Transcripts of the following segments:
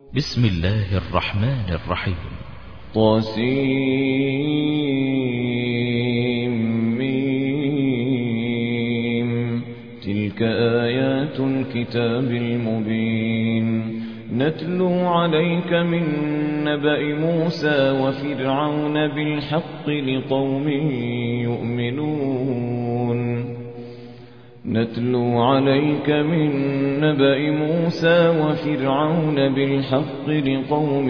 بسم الله الرحمن الرحيم. طاسيم. تلك آيات الكتاب المبين. نتلو عليك من نبأ موسى وفرعون بالحق لقوم يؤمنون. نتلو عليك من نبأ موسى وفرعون بالحق لقوم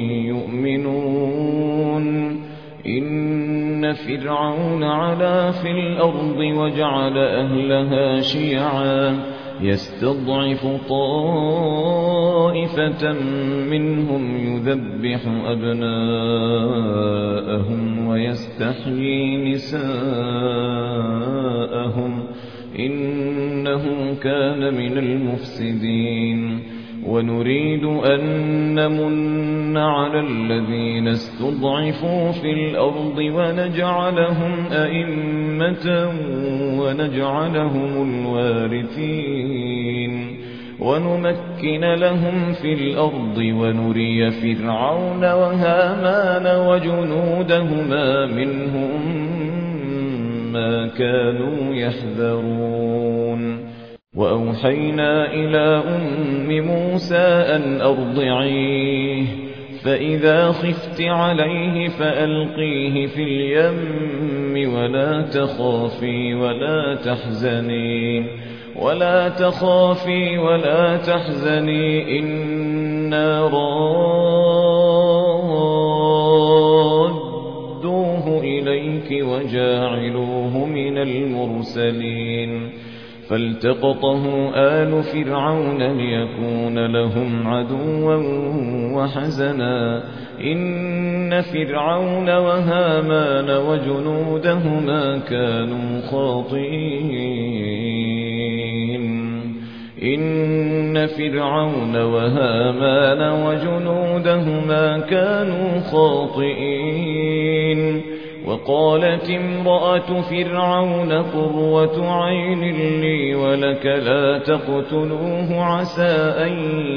يؤمنون. إن فرعون علا في الأرض وجعل أهلها شيعا يستضعف طائفة منهم يذبح أبناءهم ويستحيي نساءهم إنه كان من المفسدين. ونريد أن نمن على الذين استضعفوا في الأرض ونجعلهم أئمة ونجعلهم الوارثين ونمكن لهم في الأرض ونري فرعون وهامان وجنودهما منهم ما كانوا يحذرون. وأوحينا إلى أم موسى أن أرضعيه فإذا خفت عليه فألقيه في اليم ولا تخافي ولا تحزني إنا رادوه إليك وجاعلوه من المرسلين. فالتقطه آل فرعون ليكون لهم عدوا وحزنا إن فرعون وهامان وجنودهما كانوا خاطئين. وقالت امرأة فرعون قرة عين لي ولك لا تقتلوه عسى أن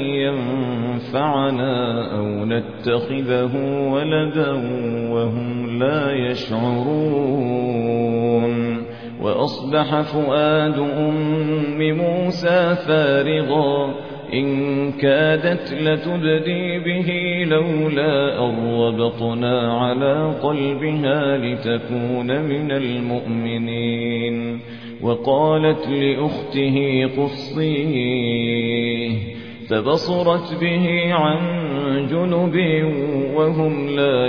ينفعنا أو نتخذه ولدا وهم لا يشعرون. وأصبح فؤاد أم موسى فارغا إن كادت لتبدي به لولا أن ربطنا على قلبها لتكون من المؤمنين. وقالت لأخته قصيه فبصرت به عن جنب وهم لا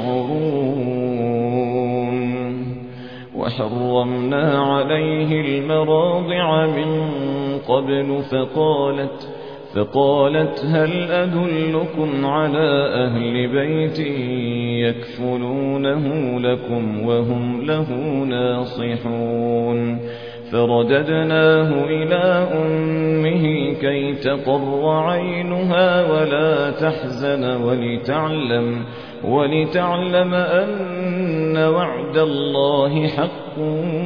يشعرون. وحرمنا عليه المراضع من قبل فقالت هل أدلكم على أهل بيت يكفلونه لكم وهم له ناصحون. فرددناه إلى أمه كي تقر عينها ولا تحزن ولتعلم أن وعد الله حق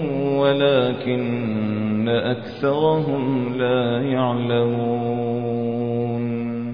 ولكن أكثرهم لا يعلمون.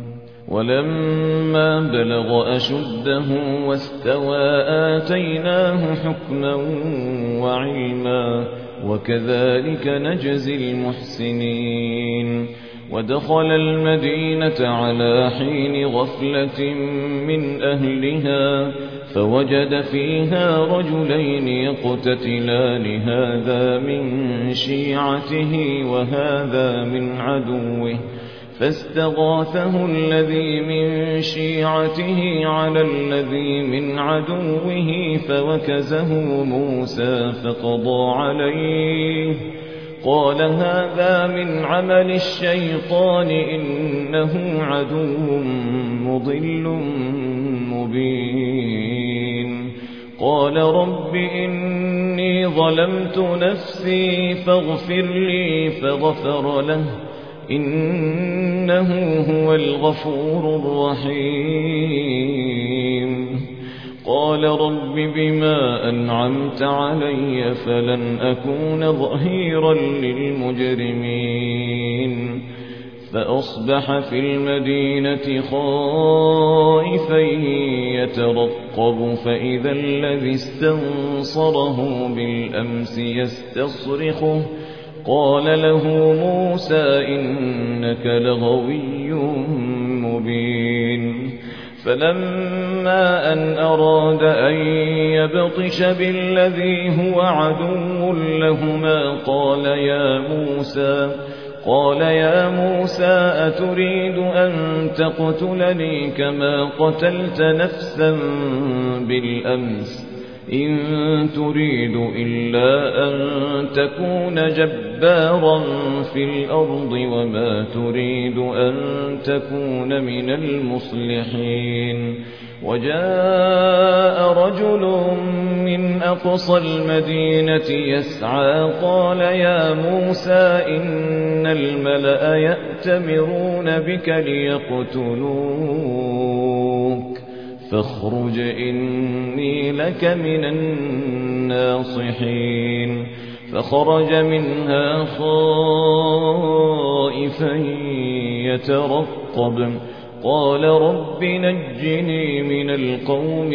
ولما بلغ أشده واستوى آتيناه حكما وعلما وكذلك نجزي المحسنين. ودخل المدينة على حين غفلة من أهلها فوجد فيها رجلين يقتتلان هذا من شيعته وهذا من عدوه فاستغاثه الذي من شيعته على الذي من عدوه فوكزه موسى فقضى عليه قال هذا من عمل الشيطان إنه عدو مضل مبين. قال رب إني ظلمت نفسي فاغفر لي فغفر له إنه هو الغفور الرحيم. قال رب بما أنعمت علي فلن أكون ظهيرا للمجرمين. فأصبح في المدينة خائفا يترقب فإذا الذي استنصره بالأمس يستصرخه قال له موسى إنك لغوي مبين فلما أن أراد أن يبطش بالذي هو عدو لهما قال يا موسى أتريد أن تقتلني كما قتلت نفسا بالأمس إن تريد إلا أن تكون جبارا في الأرض وما تريد أن تكون من المصلحين وجاء رجل من أقصى المدينة يسعى قال يا موسى إن الملأ يأتمرون بك ليقتلوك فاخرج إني لك من الناصحين فخرج منها خائفا يترقب قال رب نجني من القوم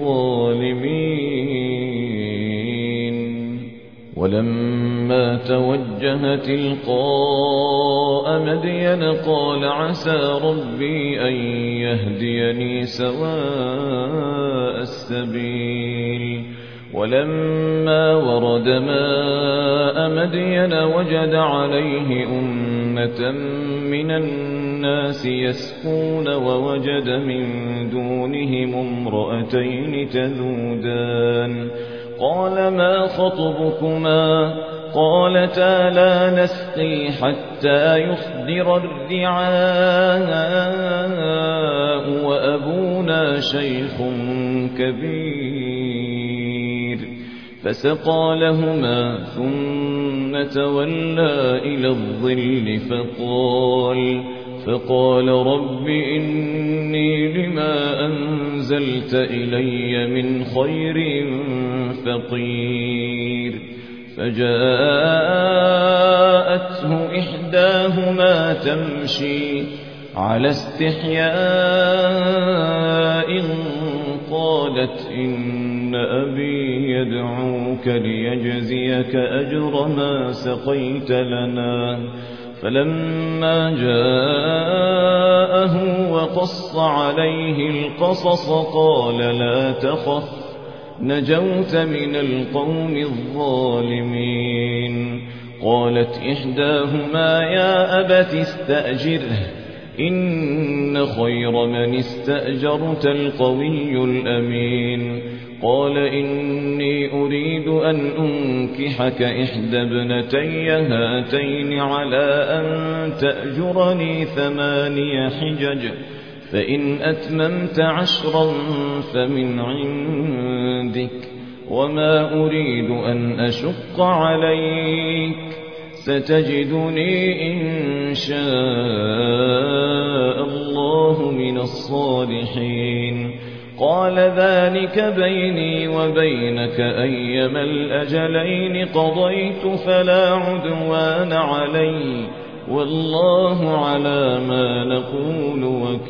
الظالمين ولما توجه تلقاء مدين قال عسى ربي أن يهديني سواء السبيل ولما ورد ماء مدين وجد عليه أمة من الناس يسقون ووجد من دونهم امرأتين تذودان قال ما خطبكما قالتا لا نسقي حتى يصدر الرعاء وأبونا شيخ كبير فسقى لهما ثم تولى إلى الظل فقال رب إني لما أنزلت إلي من خير فقير فجاءته إحداهما تمشي على استحياء قالت إن أبي يدعوك ليجزيك أجر ما سقيت لنا فلما جاءه وقص عليه القصص قال لا تخف نجوت من القوم الظالمين قالت إحداهما يا أبت استأجره إن خير من استأجرت القوي الأمين قال إني أريد أن أنكحك إحدى ابنتي هاتين على أن تأجرني 8 حجج فإن أتممت 10 فمن عندك وما أريد أن أشق عليك ستجدني إن شاء الله من الصالحين قال ذلك بيني وبينك أيما الأجلين قضيت فلا عدوان علي والله على ما نقول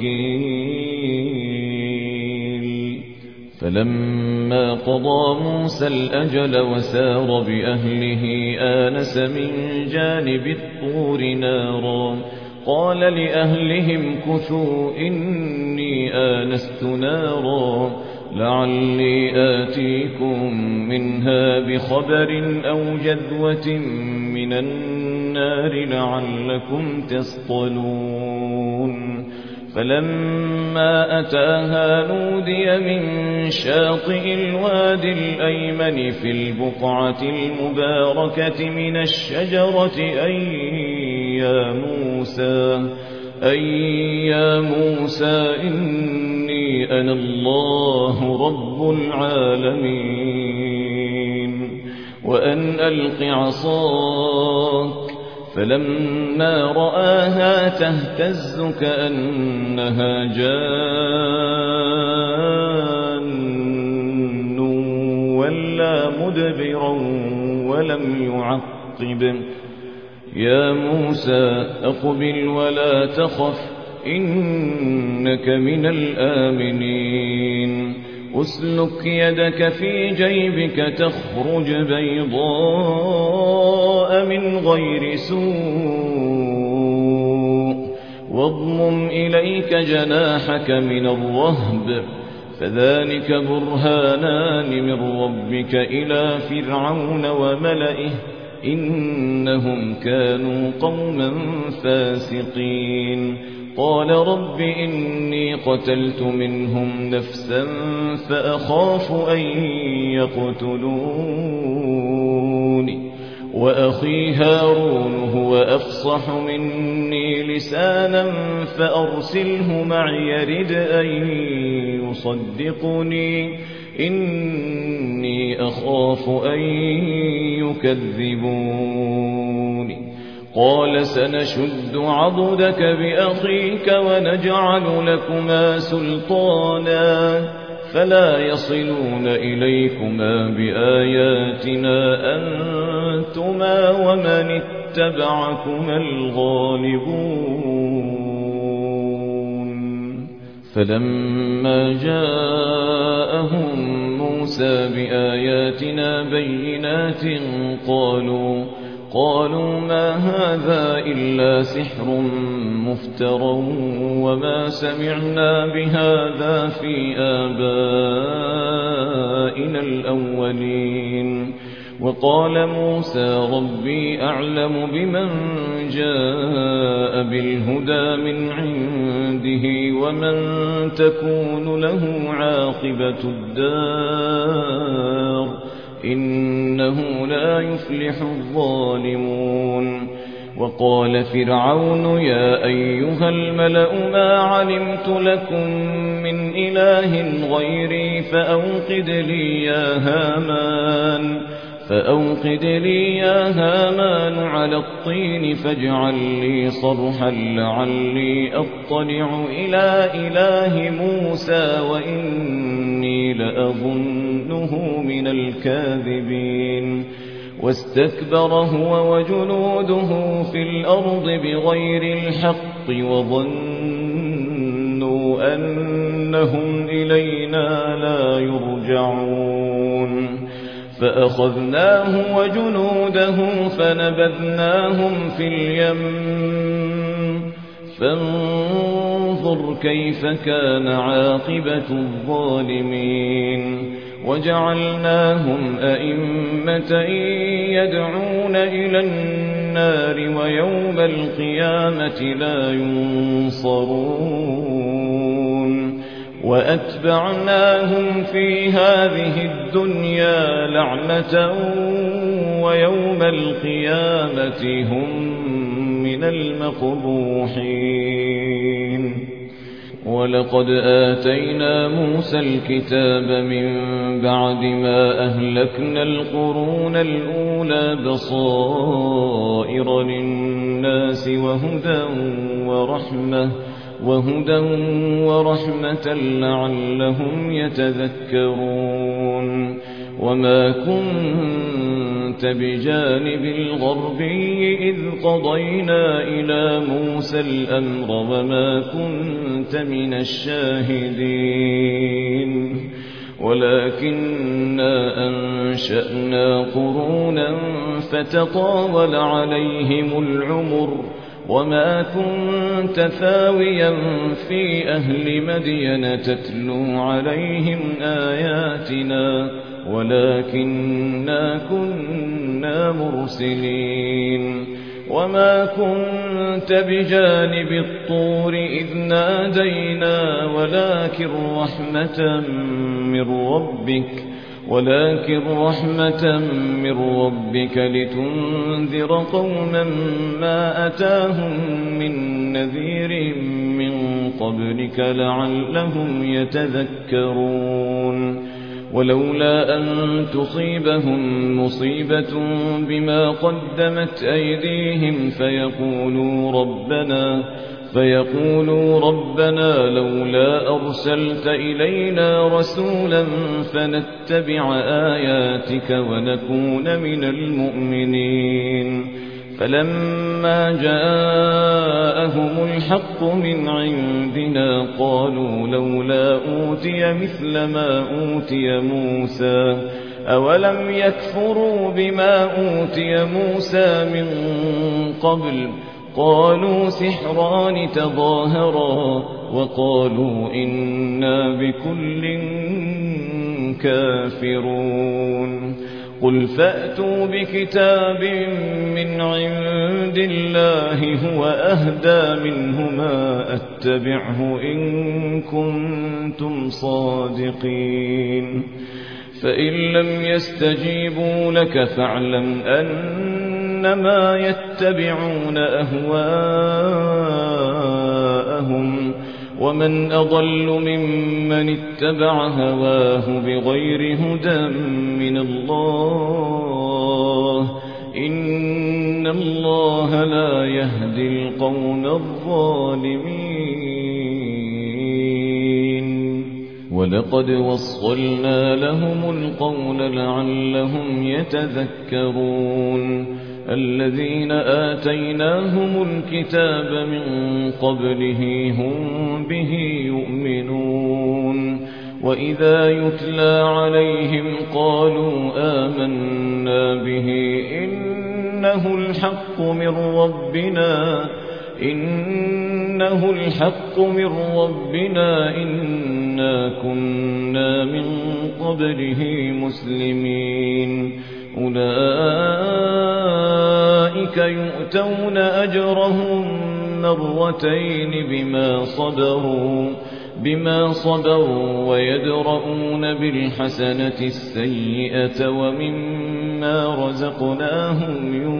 وكيل فلما قضى موسى الأجل وسار بأهله آنس من جانب الطور نارا قال لأهلهم كثوا إني آنست نارا لعلي آتيكم منها بخبر أو جذوة من النار لعلكم تصطلون فلما أتاها نودي من شاطئ الوادي الأيمن في البقعة المباركة من الشجرة أي يا موسى إني أنا الله رب العالمين وأن ألق عصاك فلما رآها تهتز كأنها جان ولا مدبرا ولم يا موسى أقبل ولا تخف إنك من الآمنين أسلك يدك في جيبك تخرج بيضاء من غير سوء واضمم إليك جناحك من الرهب فذلك برهانان من ربك إلى فرعون وملئه إنهم كانوا قوما فاسقين قال رب إني قتلت منهم نفسا فأخاف أن يقتلون وأخي هارون هو أفصح مني لسانا فأرسله معي يرد أن يصدقني إني أخاف أن يكذبون قال سنشد عضدك بأخيك ونجعل لكما سلطانا فلا يصلون إليكما بآياتنا أنتما ومن اتبعكما الغالبون فلما جاءهم موسى بآياتنا بينات قالوا ما هذا إلا سحر مفترى وما سمعنا بهذا في آبائنا الأولين وقال موسى ربي أعلم بمن جاء بالهدى من عنده ومن تكون له عاقبة الدار إنه لا يفلح الظالمون وقال فرعون يا أيها الملأ ما علمت لكم من إله غيري فأوقد لي يا هامان على الطين فاجعل لي صرحا لعلي أطلع إلى إله موسى وإني لأظنه من الكاذبين واستكبر هو وجنوده في الأرض بغير الحق وظنوا أنهم إلينا لا يرجعون فأخذناه وجنوده فنبذناهم في اليم فانظر كيف كان عاقبة الظالمين وجعلناهم أئمة يدعون إلى النار ويوم القيامة لا ينصرون وأتبعناهم في هذه الدنيا لعنة ويوم القيامة هم من المقبوحين ولقد آتينا موسى الكتاب من بعد ما أهلكنا القرون الأولى بصائر للناس وهدى ورحمة لعلهم يتذكرون وما كنت بجانب الغربي إذ قضينا إلى موسى الأمر وما كنت من الشاهدين ولكننا أنشأنا قرونا فتطاول عليهم العمر وما كنت ثاويا في أهل مدين تتلو عليهم آياتنا ولكننا كنا مرسلين وما كنت بجانب الطور إذ نادينا ولكن رحمة من ربك لتنذر قوما ما أتاهم من نذير من قبلك لعلهم يتذكرون ولولا أن تصيبهم مصيبة بما قدمت أيديهم فيقولوا ربنا لولا أرسلت إلينا رسولا فنتبع آياتك ونكون من المؤمنين فلما جاءهم الحق من عندنا قالوا لولا أوتي مثل ما أوتي موسى أولم يكفروا بما أوتي موسى من قبل قالوا سحران تظاهرا وقالوا إنا بكل كافرون قل فأتوا بكتاب من عند الله هو أهدى منهما أتبعه إن كنتم صادقين فإن لم يستجيبوا لك فاعلم أنما يتبعون أهواءهم ومن أضل ممن اتبع هواه بغير هدى من الله إن الله لا يهدي القوم الظالمين ولقد وصلنا لهم القول لعلهم يتذكرون الذين آتيناهم الكتاب من قبله هم به يؤمنون وإذا يتلى عليهم قالوا آمنا به إنه الحق من ربنا إنا كنا من قبله مسلمين أولئك يؤتون أجرهم مرتين بما صبروا ويدرؤون بالحسنة السيئة ومما رزقناهم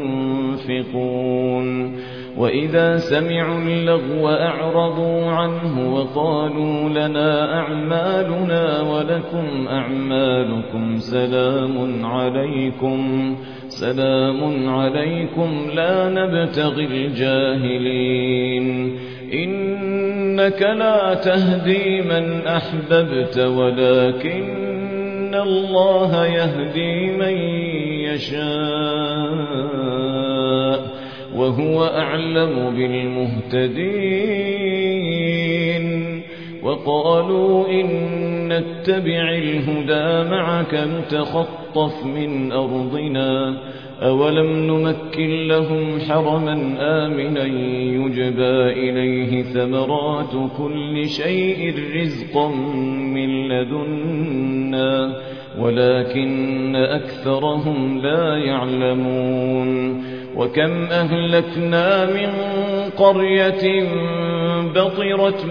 ينفقون وإذا سمعوا اللغو أعرضوا عنه وقالوا لنا أعمالنا ولكم أعمالكم سلام عليكم لا نبتغي الجاهلين إنك لا تهدي من أحببت ولكن الله يهدي من يشاء وهو أعلم بالمهتدين وقالوا إن نتبع الهدى معك نتخطف من أرضنا أولم نمكن لهم حرما آمنا يجبى إليه ثمرات كل شيء رزقا من لدنا ولكن أكثرهم لا يعلمون وكم أهلكنا من قرية بطرت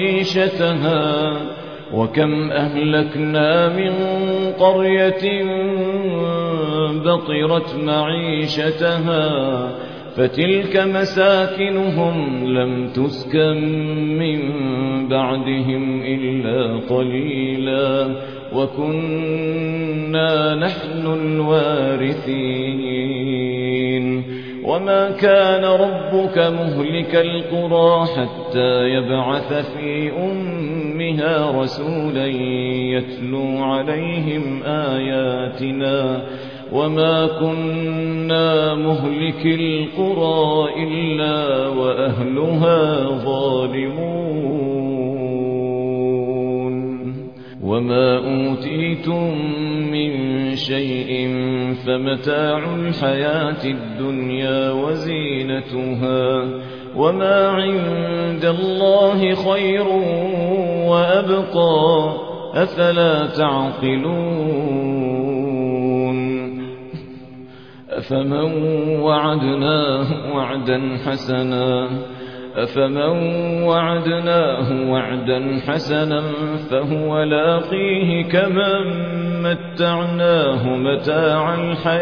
معيشتها فتلك مساكنهم لم تسكن من بعدهم إلا قليلا وكنا نحن الوارثين وما كان ربك مهلك القرى حتى يبعث في أمها رسولا يتلو عليهم آياتنا وما كنا مهلك القرى إلا وأهلها ظالمون وما أوتيتم من شيء فمتاع الحياة الدنيا وزينتها وما عند الله خير وأبقى أفلا تعقلون أفمن وعدناه وعدا حسنا فهو لاقيه كمن متعناه متاع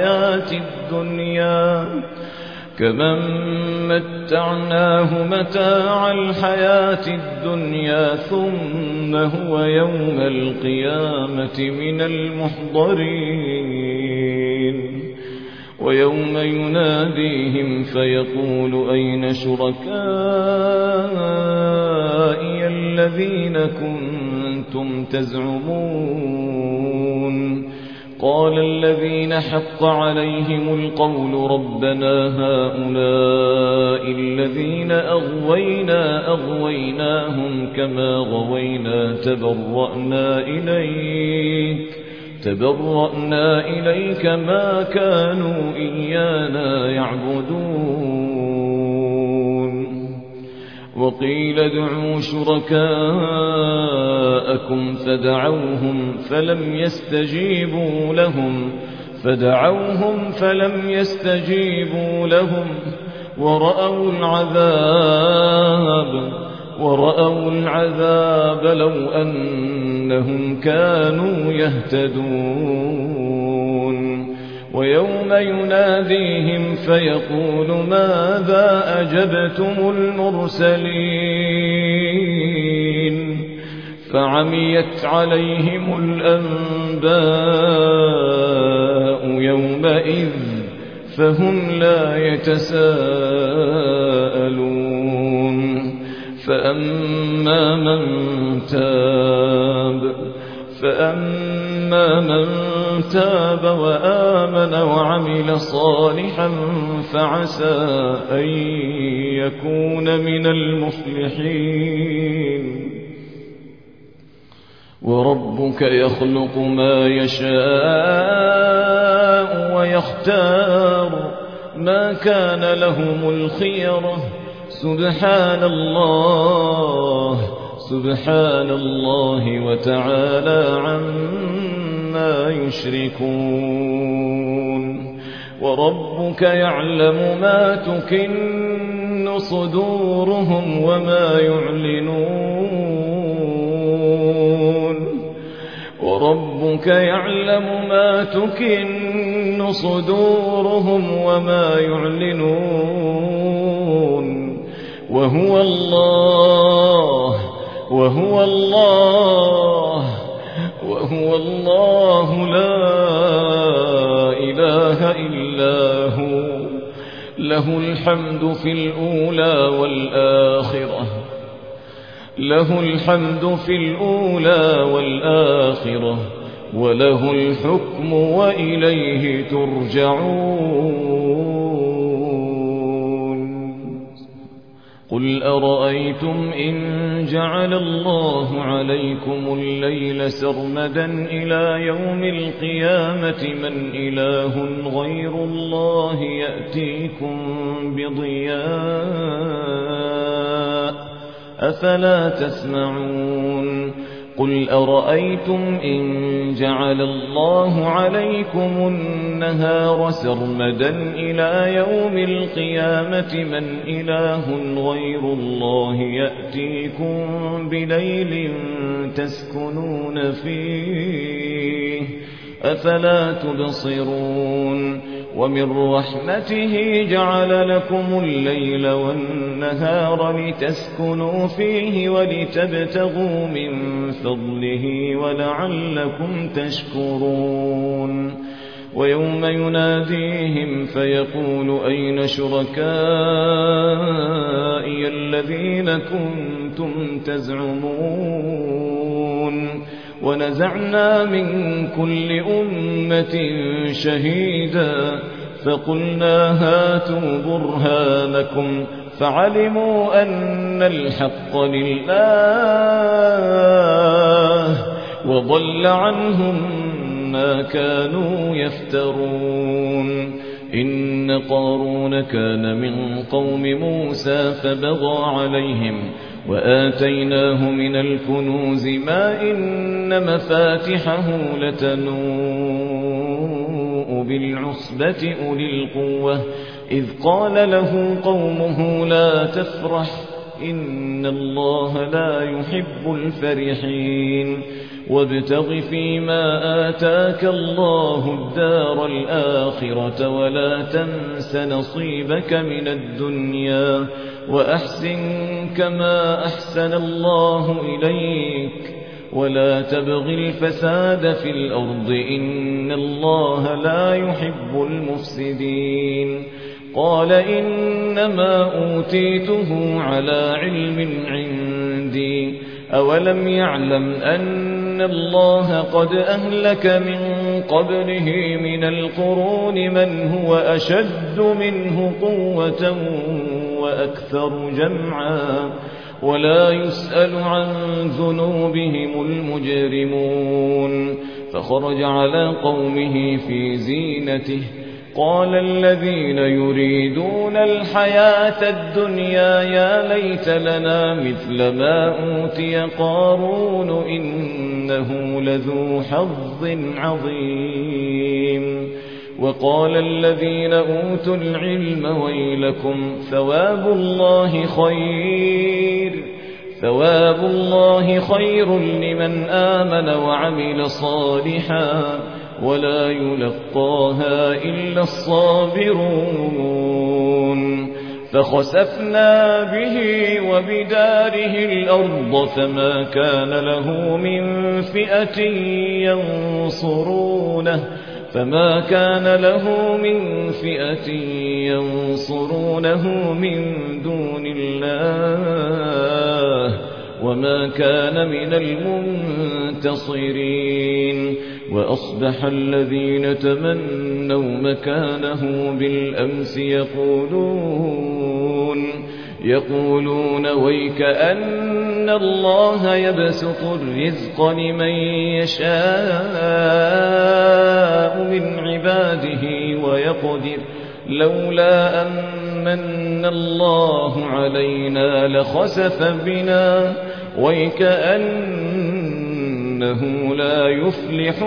الحياة الدنيا ثم هو يوم القيامة من المحضرين ويوم يناديهم فيقول أين شركائي الذين كنتم تزعمون قال الذين حق عليهم القول ربنا هؤلاء الذين أغويناهم كما غوينا تبرأنا إليك ما كانوا إيانا يعبدون وقيل ادعوا شركاءكم فدعوهم فلم يستجيبوا لهم ورأوا العذاب لو أنهم كانوا يهتدون ويوم يناديهم فيقول ماذا أجبتم المرسلين فعميت عليهم الأنباء يومئذ فهم لا يتساءلون فأما من تاب وآمن وعمل صالحا فعسى أن يكون من المفلحين وربك يخلق ما يشاء ويختار ما كان لهم الخيرة سبحان الله وتعالى عما يشركون وربك يعلم ما تكن صدورهم وما يعلنون وهو الله لا إله إلا هو له الحمد في الأولى والآخرة وله الحكم وإليه ترجعون قل أرأيتم إن جعل الله عليكم الليل سرمدا إلى يوم القيامة من إله غير الله يأتيكم بضياء أفلا تسمعون قل أرأيتم إن جعل الله عليكم النهار سرمدا إلى يوم القيامة من إله غير الله يأتيكم بليل تسكنون فيه أفلا تبصرون ومن رحمته جعل لكم الليل والنهار لتسكنوا فيه ولتبتغوا من فضله ولعلكم تشكرون ويوم يناديهم فيقول أين شركائي الذين كنتم تزعمون ونزعنا من كل أمة شهيدا فقلنا هاتوا برهانكم فعلموا أن الحق لله وضل عنهم ما كانوا يفترون إن قارون كان من قوم موسى فبغى عليهم وآتيناه من الكنوز ما إن مفاتحه لتنوء بالعصبة أولي القوة إذ قال له قومه لا تفرح إن الله لا يحب الفرحين وابتغ فيما آتاك الله الدار الآخرة ولا تنس نصيبك من الدنيا وأحسن كما أحسن الله إليك ولا تبغ الفساد في الأرض إن الله لا يحب المفسدين قال إنما أوتيته على علم عندي أولم يعلم أن الله قد أهلك من قبله من القرون من هو أشد منه قوة وأكثر جمعا ولا يسأل عن ذنوبهم المجرمون. فخرج على قومه في زينته قال الذين يريدون الحياة الدنيا يا ليت لنا مثل ما أوتي قارون إنه لذو حظ عظيم. وقال الذين أوتوا العلم ويلكم ثواب الله خير لمن آمن وعمل صالحا ولا يلقاها إلا الصابرون. فخسفنا به وبداره الأرض فما كان له من فئة ينصرونه من دون الله وما كان من المنتصرين. وأصبح الذين تمنوا مكانه بالأمس يقولون ويكأن الله يبسط الرزق لمن يشاء من عباده ويقدر لولا أن من الله علينا لخسف بنا ويكأنه لا يفلح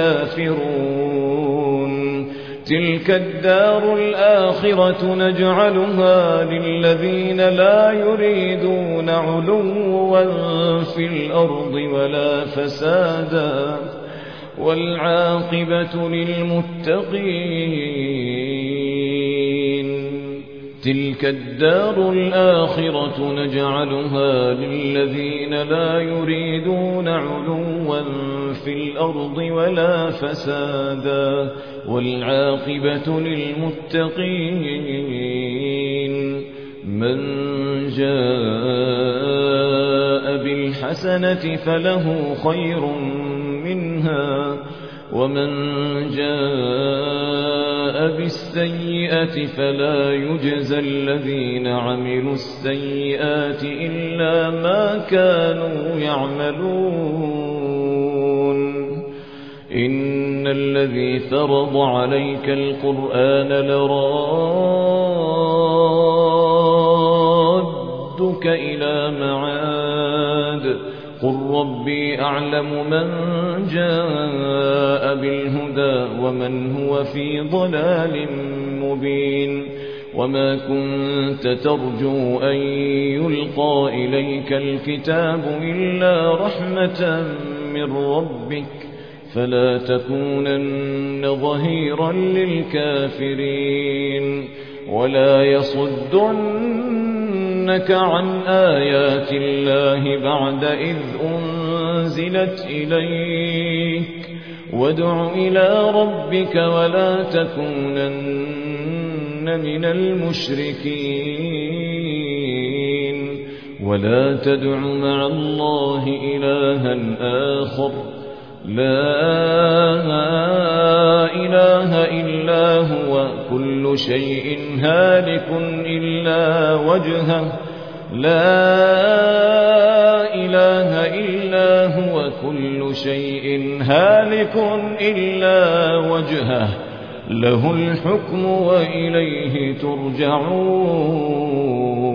الكافرون. تلك الدار الآخرة نجعلها للذين لا يريدون علوا في الأرض ولا فسادا والعاقبة للمتقين. تلك الدار الآخرة نجعلها للذين لا يريدون علوا في الأرض ولا فسادا والعاقبة للمتقين. من جاء بالحسنة فله خير منها ومن جاء بالسيئة فلا يجزى الذين عملوا السيئات إلا ما كانوا يعملون. إن الذي فرض عليك القرآن لرادك إلى معاد قل ربي أعلم من جاء بالهدى ومن هو في ضلال مبين. وما كنت ترجو أن يلقى إليك الكتاب إلا رحمة من ربك فلا تكونن ظهيرا للكافرين. ولا يصدنك عن آيات الله بعد إذ أنزلت إليك وادع إلى ربك ولا تكونن من المشركين. ولا تدع مع الله إلها آخر لا إله إلا هو كل شيء هالك إلا وجهه لا إله إلا هو كل شيء هالك إلا وجهه له الحكم وإليه ترجعون.